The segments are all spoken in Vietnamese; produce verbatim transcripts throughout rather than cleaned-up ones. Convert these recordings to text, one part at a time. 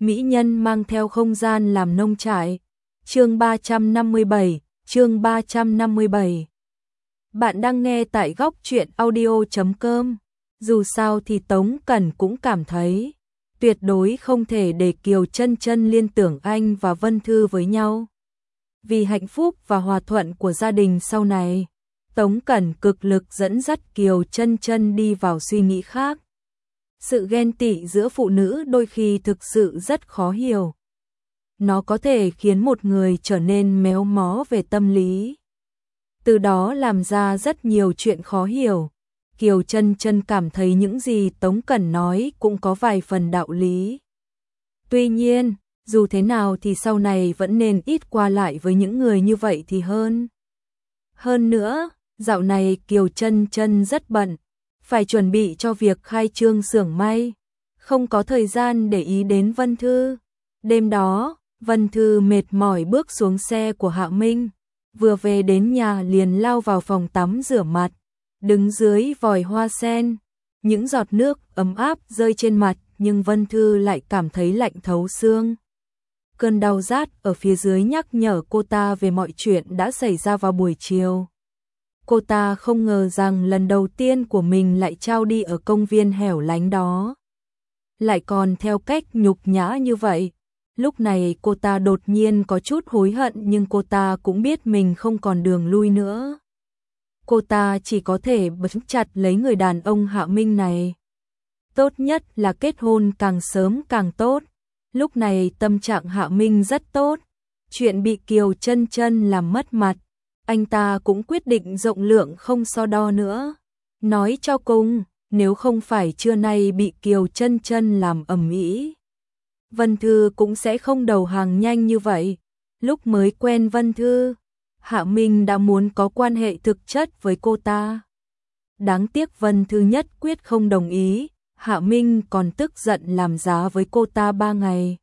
mỹ nhân mang theo không gian làm nông trại. Chương ba trăm năm mươi bảy, chương ba trăm năm mươi bảy. Bạn đang nghe tại góc truyện audio chấm com. Dù sao thì Tống Cẩn cũng cảm thấy tuyệt đối không thể để Kiều Chân Chân liên tưởng anh và Vân Thư với nhau. Vì hạnh phúc và hòa thuận của gia đình sau này, Tống Cẩn cực lực dẫn dắt Kiều Chân Chân đi vào suy nghĩ khác. Sự ghen tị giữa phụ nữ đôi khi thực sự rất khó hiểu. Nó có thể khiến một người trở nên méo mó về tâm lý, từ đó làm ra rất nhiều chuyện khó hiểu. Kiều Chân Chân cảm thấy những gì Tống Cẩn nói cũng có vài phần đạo lý. Tuy nhiên, dù thế nào thì sau này vẫn nên ít qua lại với những người như vậy thì hơn. Hơn nữa, dạo này Kiều Chân Chân rất bận, phải chuẩn bị cho việc khai trương xưởng may, không có thời gian để ý đến Vân Thư. Đêm đó, Vân Thư mệt mỏi bước xuống xe của Hạ Minh, vừa về đến nhà liền lao vào phòng tắm rửa mặt, đứng dưới vòi hoa sen. Những giọt nước ấm áp rơi trên mặt nhưng Vân Thư lại cảm thấy lạnh thấu xương. Cơn đau rát ở phía dưới nhắc nhở cô ta về mọi chuyện đã xảy ra vào buổi chiều. Cô ta không ngờ rằng lần đầu tiên của mình lại trao đi ở công viên hẻo lánh đó, lại còn theo cách nhục nhã như vậy. Lúc này cô ta đột nhiên có chút hối hận nhưng cô ta cũng biết mình không còn đường lui nữa. Cô ta chỉ có thể bấm chặt lấy người đàn ông Hạ Minh này. Tốt nhất là kết hôn càng sớm càng tốt. Lúc này tâm trạng Hạ Minh rất tốt. Chuyện bị Kiều Chân Chân làm mất mặt, anh ta cũng quyết định rộng lượng không so đo nữa. Nói cho cùng, nếu không phải trưa nay bị Kiều Chân Chân làm ầm ĩ, Vân Thư cũng sẽ không đầu hàng nhanh như vậy. Lúc mới quen Vân Thư, Hạ Minh đã muốn có quan hệ thực chất với cô ta. Đáng tiếc Vân Thư nhất quyết không đồng ý, Hạ Minh còn tức giận làm giá với cô ta ba ngày.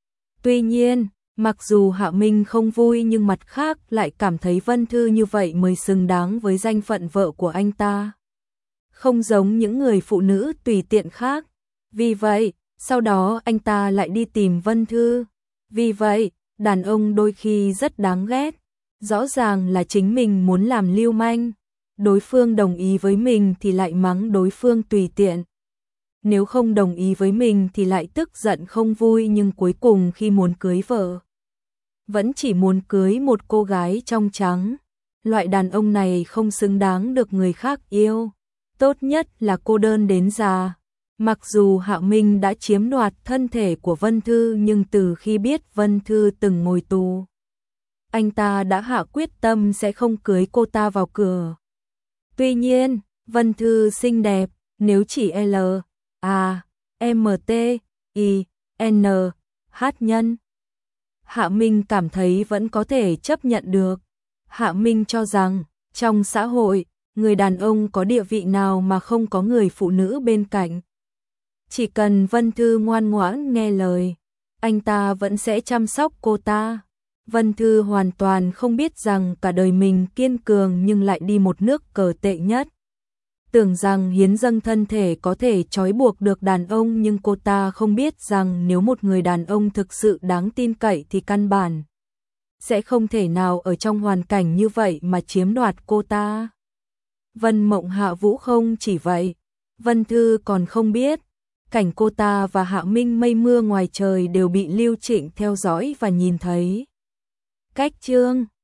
Tuy nhiên, mặc dù Hạ Minh không vui nhưng mặt khác lại cảm thấy Vân Thư như vậy mới xứng đáng với danh phận vợ của anh ta. Không giống những người phụ nữ tùy tiện khác. Vì vậy, sau đó anh ta lại đi tìm Vân Thư. Vì vậy, đàn ông đôi khi rất đáng ghét. Rõ ràng là chính mình muốn làm lưu manh, đối phương đồng ý với mình thì lại mắng đối phương tùy tiện. Nếu không đồng ý với mình thì lại tức giận không vui, nhưng cuối cùng khi muốn cưới vợ, vẫn chỉ muốn cưới một cô gái trong trắng. Loại đàn ông này không xứng đáng được người khác yêu. Tốt nhất là cô đơn đến già. Mặc dù Hạ Minh đã chiếm đoạt thân thể của Vân Thư nhưng từ khi biết Vân Thư từng ngồi tù, anh ta đã hạ quyết tâm sẽ không cưới cô ta vào cửa. Tuy nhiên, Vân Thư xinh đẹp, nếu chỉ L, A, M, T, I, N, H nhân, Hạ Minh cảm thấy vẫn có thể chấp nhận được. Hạ Minh cho rằng, trong xã hội, người đàn ông có địa vị nào mà không có người phụ nữ bên cạnh. Chỉ cần Vân Thư ngoan ngoãn nghe lời, anh ta vẫn sẽ chăm sóc cô ta. Vân Thư hoàn toàn không biết rằng cả đời mình kiên cường nhưng lại đi một nước cờ tệ nhất. Tưởng rằng hiến dâng thân thể có thể trói buộc được đàn ông, nhưng cô ta không biết rằng nếu một người đàn ông thực sự đáng tin cậy thì căn bản sẽ không thể nào ở trong hoàn cảnh như vậy mà chiếm đoạt cô ta. Vân Mộng Hạ Vũ không chỉ vậy, Vân Thư còn không biết, cảnh cô ta và Hạ Minh mây mưa ngoài trời đều bị Lưu Trịnh theo dõi và nhìn thấy. Cách chương